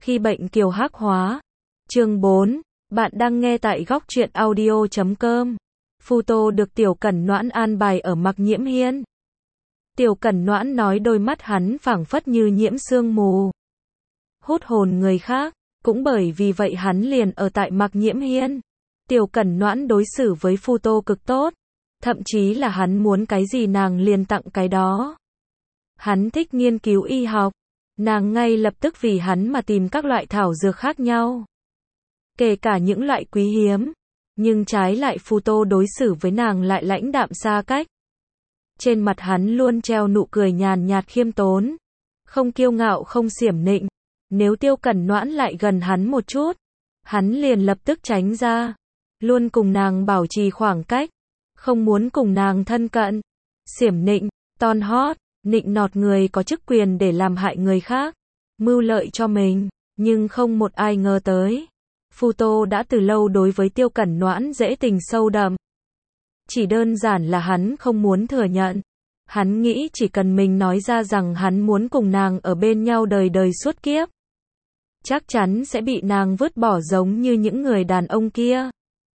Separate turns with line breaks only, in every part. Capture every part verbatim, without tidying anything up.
Khi bệnh kiều hắc hóa. Chương bốn. Bạn đang nghe tại góc truyện audio chấm com. Phu Tô được Tiểu Cẩn Noãn an bài ở Mặc Nhiễm Hiên. Tiểu Cẩn Noãn nói đôi mắt hắn phảng phất như nhiễm sương mù, hút hồn người khác, cũng bởi vì vậy hắn liền ở tại Mặc Nhiễm Hiên. Tiểu Cẩn Noãn đối xử với Phu Tô cực tốt, thậm chí là hắn muốn cái gì nàng liền tặng cái đó. Hắn thích nghiên cứu y học, nàng ngay lập tức vì hắn mà tìm các loại thảo dược khác nhau, kể cả những loại quý hiếm, nhưng trái lại Phu Tô đối xử với nàng lại lãnh đạm xa cách. Trên mặt hắn luôn treo nụ cười nhàn nhạt khiêm tốn, không kiêu ngạo không xiểm nịnh. Nếu Tiêu Cẩn Noãn lại gần hắn một chút, hắn liền lập tức tránh ra, luôn cùng nàng bảo trì khoảng cách, không muốn cùng nàng thân cận. Xiểm nịnh, ton hót, nịnh nọt người có chức quyền để làm hại người khác, mưu lợi cho mình, nhưng không một ai ngờ tới. Phu Tô đã từ lâu đối với Tiêu Cẩn Noãn dễ tình sâu đậm. Chỉ đơn giản là hắn không muốn thừa nhận. Hắn nghĩ chỉ cần mình nói ra rằng hắn muốn cùng nàng ở bên nhau đời đời suốt kiếp, chắc chắn sẽ bị nàng vứt bỏ giống như những người đàn ông kia.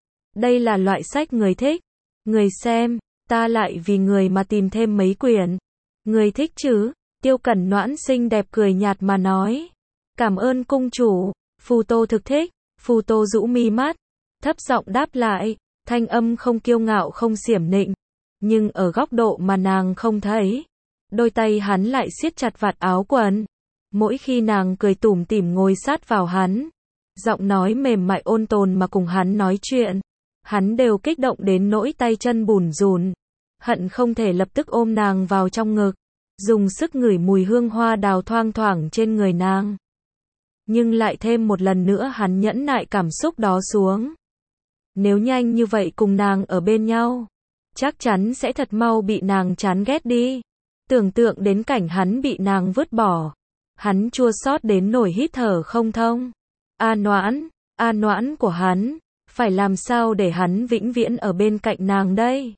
Đây là loại sách người thích, người xem, ta lại vì người mà tìm thêm mấy quyển. Người thích chứ? Tiêu Cẩn Noãn xinh đẹp cười nhạt mà nói. Cảm ơn cung chủ. Phu Tô thực thích. Phu Tô rũ mi mắt, thấp giọng đáp lại, thanh âm không kiêu ngạo không xiểm nịnh, nhưng ở góc độ mà nàng không thấy. Đôi tay hắn lại siết chặt vạt áo quần. Mỗi khi nàng cười tủm tỉm ngồi sát vào hắn, giọng nói mềm mại ôn tồn mà cùng hắn nói chuyện, hắn đều kích động đến nỗi tay chân bủn rủn, hận không thể lập tức ôm nàng vào trong ngực, dùng sức ngửi mùi hương hoa đào thoang thoảng trên người nàng. Nhưng lại thêm một lần nữa hắn nhẫn nại cảm xúc đó xuống. Nếu nhanh như vậy cùng nàng ở bên nhau, chắc chắn sẽ thật mau bị nàng chán ghét đi. Tưởng tượng đến cảnh hắn bị nàng vứt bỏ, hắn chua xót đến nổi hít thở không thông. A Noãn, A Noãn của hắn, phải làm sao để hắn vĩnh viễn ở bên cạnh nàng đây?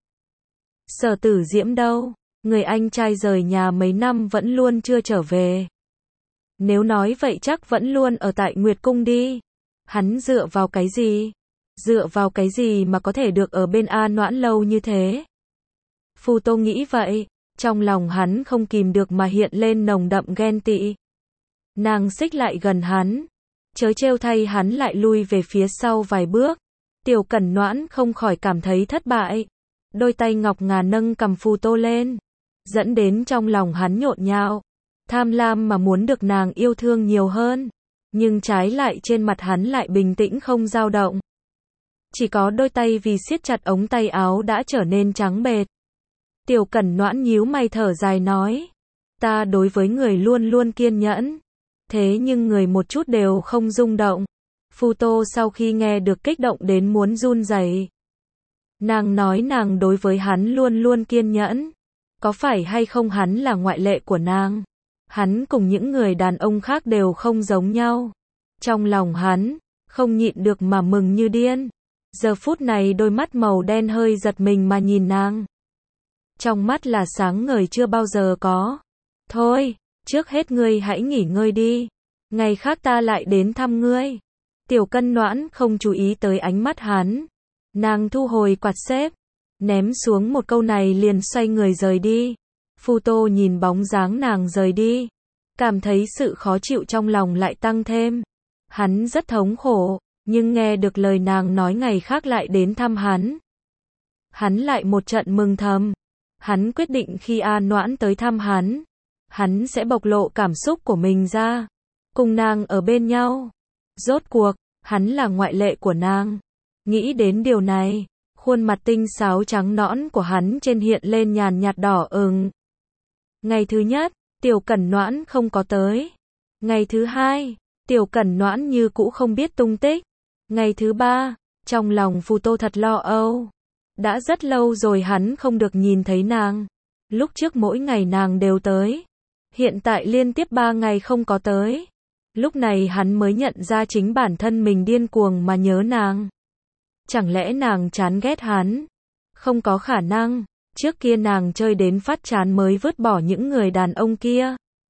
Sở Tử Diễm đâu? Người anh trai rời nhà mấy năm vẫn luôn chưa trở về. Nếu nói vậy chắc vẫn luôn ở tại Nguyệt Cung đi. Hắn dựa vào cái gì? Dựa vào cái gì mà có thể được ở bên A Noãn lâu như thế? Phu Tô nghĩ vậy, trong lòng hắn không kìm được mà hiện lên nồng đậm ghen tị. Nàng xích lại gần hắn, chớ trêu thay hắn lại lui về phía sau vài bước. Tiểu Cẩn Noãn không khỏi cảm thấy thất bại. Đôi tay ngọc ngà nâng cầm Phu Tô lên, dẫn đến trong lòng hắn nhộn nhạo, tham lam mà muốn được nàng yêu thương nhiều hơn, nhưng trái lại trên mặt hắn lại bình tĩnh không dao động. Chỉ có đôi tay vì siết chặt ống tay áo đã trở nên trắng bệch. Tiểu Cẩn Noãn nhíu mày thở dài nói, ta đối với người luôn luôn kiên nhẫn, thế nhưng người một chút đều không rung động. Phu Tô sau khi nghe được kích động đến muốn run rẩy. Nàng nói nàng đối với hắn luôn luôn kiên nhẫn, có phải hay không hắn là ngoại lệ của nàng? Hắn cùng những người đàn ông khác đều không giống nhau. Trong lòng hắn, không nhịn được mà mừng như điên. Giờ phút này đôi mắt màu đen hơi giật mình mà nhìn nàng. Trong mắt là sáng ngời chưa bao giờ có. Thôi, trước hết ngươi hãy nghỉ ngơi đi. Ngày khác ta lại đến thăm ngươi. Tiểu Cẩn Noãn không chú ý tới ánh mắt hắn. Nàng thu hồi quạt xếp, ném xuống một câu này liền xoay người rời đi. Phu Tô nhìn bóng dáng nàng rời đi, cảm thấy sự khó chịu trong lòng lại tăng thêm. Hắn rất thống khổ, nhưng nghe được lời nàng nói ngày khác lại đến thăm hắn, hắn lại một trận mừng thầm. Hắn quyết định khi A Noãn tới thăm hắn, hắn sẽ bộc lộ cảm xúc của mình ra, cùng nàng ở bên nhau. Rốt cuộc, hắn là ngoại lệ của nàng. Nghĩ đến điều này, khuôn mặt tinh xảo trắng nõn của hắn trên hiện lên nhàn nhạt đỏ ửng. Ngày thứ nhất, Tiểu Cẩn Noãn không có tới. Ngày thứ hai, Tiểu Cẩn Noãn như cũ không biết tung tích. Ngày thứ ba, trong lòng Phu Tô thật lo âu. Đã rất lâu rồi hắn không được nhìn thấy nàng. Lúc trước mỗi ngày nàng đều tới. Hiện tại liên tiếp ba ngày không có tới. Lúc này hắn mới nhận ra chính bản thân mình điên cuồng mà nhớ nàng. Chẳng lẽ nàng chán ghét hắn? Không có khả năng. Trước kia nàng chơi đến phát chán mới vứt bỏ những người đàn ông kia.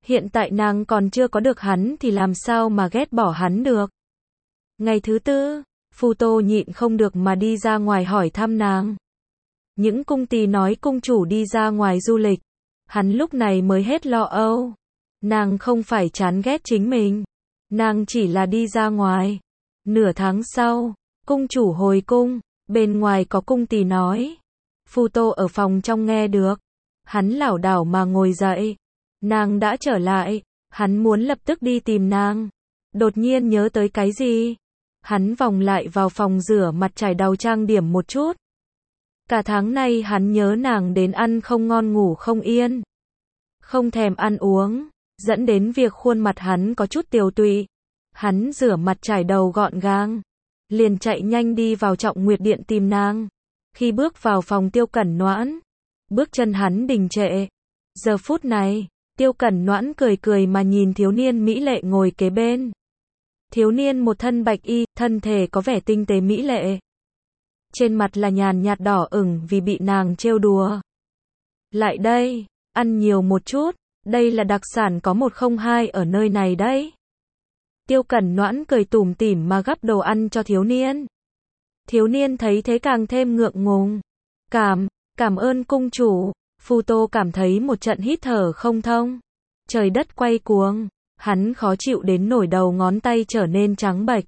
Hiện tại nàng còn chưa có được hắn thì làm sao mà ghét bỏ hắn được. Ngày thứ tư, Phu Tô nhịn không được mà đi ra ngoài hỏi thăm nàng. Những cung tỳ nói cung chủ đi ra ngoài du lịch. Hắn lúc này mới hết lo âu. Nàng không phải chán ghét chính mình. Nàng chỉ là đi ra ngoài. Nửa tháng sau, cung chủ hồi cung. Bên ngoài có cung tỳ nói. Phu Tô ở phòng trong nghe được. Hắn lảo đảo mà ngồi dậy. Nàng đã trở lại. Hắn muốn lập tức đi tìm nàng. Đột nhiên nhớ tới cái gì. Hắn vòng lại vào phòng rửa mặt chải đầu trang điểm một chút. Cả tháng nay hắn nhớ nàng đến ăn không ngon ngủ không yên. Không thèm ăn uống. Dẫn đến việc khuôn mặt hắn có chút tiều tụy. Hắn rửa mặt chải đầu gọn gàng. Liền chạy nhanh đi vào Trọng Nguyệt Điện tìm nàng. Khi bước vào phòng Tiêu Cẩn Noãn, bước chân hắn đình trệ. Giờ phút này, Tiêu Cẩn Noãn cười cười mà nhìn thiếu niên mỹ lệ ngồi kế bên. Thiếu niên một thân bạch y, thân thể có vẻ tinh tế mỹ lệ. Trên mặt là nhàn nhạt đỏ ửng vì bị nàng trêu đùa. Lại đây, ăn nhiều một chút, đây là đặc sản có một không hai ở nơi này đấy. Tiêu Cẩn Noãn cười tủm tỉm mà gắp đồ ăn cho thiếu niên. Thiếu niên thấy thế càng thêm ngượng ngùng. Cảm, cảm ơn cung chủ. Phu Tô cảm thấy một trận hít thở không thông. Trời đất quay cuồng. Hắn khó chịu đến nổi đầu ngón tay trở nên trắng bệch.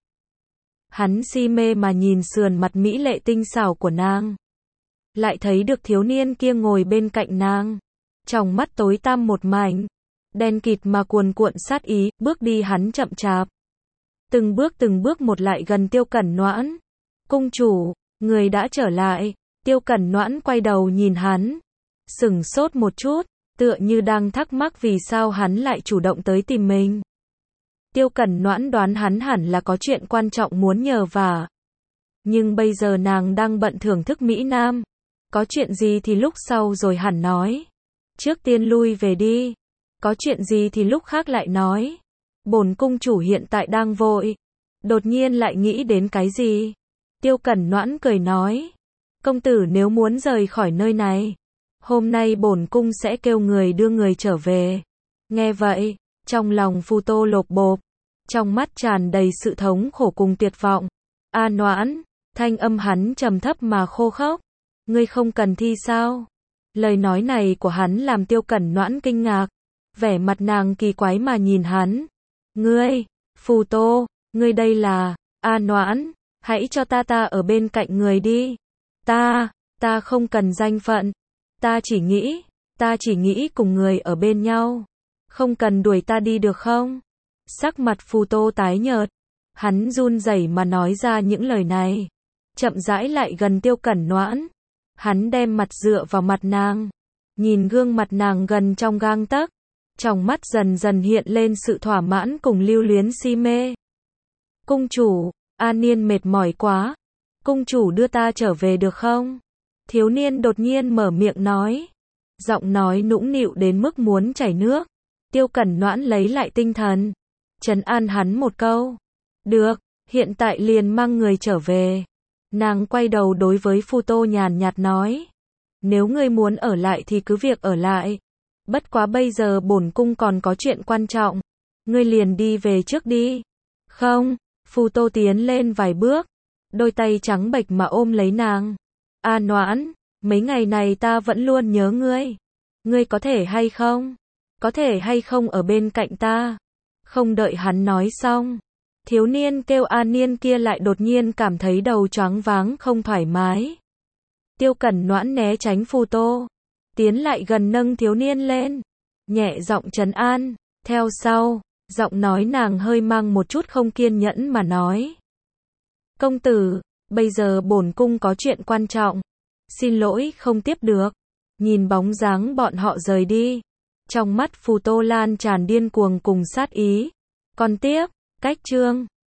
Hắn si mê mà nhìn sườn mặt mỹ lệ tinh xảo của nàng. Lại thấy được thiếu niên kia ngồi bên cạnh nàng. Trong mắt tối tăm một mảnh. Đen kịt mà cuồn cuộn sát ý, bước đi hắn chậm chạp. Từng bước từng bước một lại gần Tiêu Cẩn Noãn. Cung chủ, người đã trở lại. Tiêu Cẩn Noãn quay đầu nhìn hắn. Sửng sốt một chút, tựa như đang thắc mắc vì sao hắn lại chủ động tới tìm mình. Tiêu Cẩn Noãn đoán hắn hẳn là có chuyện quan trọng muốn nhờ vả. Nhưng bây giờ nàng đang bận thưởng thức Mỹ Nam. Có chuyện gì thì lúc sau rồi hẳn nói. Trước tiên lui về đi. Có chuyện gì thì lúc khác lại nói. Bổn cung chủ hiện tại đang vội. Đột nhiên lại nghĩ đến cái gì. Tiêu Cẩn Noãn cười nói. Công tử nếu muốn rời khỏi nơi này. Hôm nay bổn cung sẽ kêu người đưa người trở về. Nghe vậy, trong lòng Phu Tô lột bột. Trong mắt tràn đầy sự thống khổ cùng tuyệt vọng. A Noãn, thanh âm hắn trầm thấp mà khô khốc. Ngươi không cần thi sao? Lời nói này của hắn làm Tiêu Cẩn Noãn kinh ngạc. Vẻ mặt nàng kỳ quái mà nhìn hắn. Ngươi, Phu Tô, ngươi đây là, A Noãn, hãy cho ta ta ở bên cạnh người đi. Ta, ta không cần danh phận. Ta chỉ nghĩ, ta chỉ nghĩ cùng người ở bên nhau. Không cần đuổi ta đi được không? Sắc mặt Phu Tô tái nhợt. Hắn run rẩy mà nói ra những lời này. Chậm rãi lại gần Tiêu Cẩn Noãn. Hắn đem mặt dựa vào mặt nàng. Nhìn gương mặt nàng gần trong gang tấc. Trong mắt dần dần hiện lên sự thỏa mãn cùng lưu luyến si mê. Cung chủ, An Niên mệt mỏi quá. Cung chủ đưa ta trở về được không? Thiếu niên đột nhiên mở miệng nói. Giọng nói nũng nịu đến mức muốn chảy nước. Tiêu Cẩn Noãn lấy lại tinh thần. Trấn an hắn một câu. Được, hiện tại liền mang người trở về. Nàng quay đầu đối với Phu Tô nhàn nhạt nói. Nếu ngươi muốn ở lại thì cứ việc ở lại. Bất quá bây giờ bổn cung còn có chuyện quan trọng. Ngươi liền đi về trước đi. Không, Phu Tô tiến lên vài bước. Đôi tay trắng bệch mà ôm lấy nàng. A Noãn, mấy ngày này ta vẫn luôn nhớ ngươi. Ngươi có thể hay không? Có thể hay không ở bên cạnh ta? Không đợi hắn nói xong. Thiếu niên kêu An Niên kia lại đột nhiên cảm thấy đầu choáng váng không thoải mái. Tiêu Cẩn Noãn né tránh Phu Tô. Tiến lại gần nâng thiếu niên lên. Nhẹ giọng trấn an. Theo sau, giọng nói nàng hơi mang một chút không kiên nhẫn mà nói. Công tử, bây giờ bổn cung có chuyện quan trọng. Xin lỗi không tiếp được. Nhìn bóng dáng bọn họ rời đi. Trong mắt Phu Tô lan tràn điên cuồng cùng sát ý. Còn tiếp, cách chương.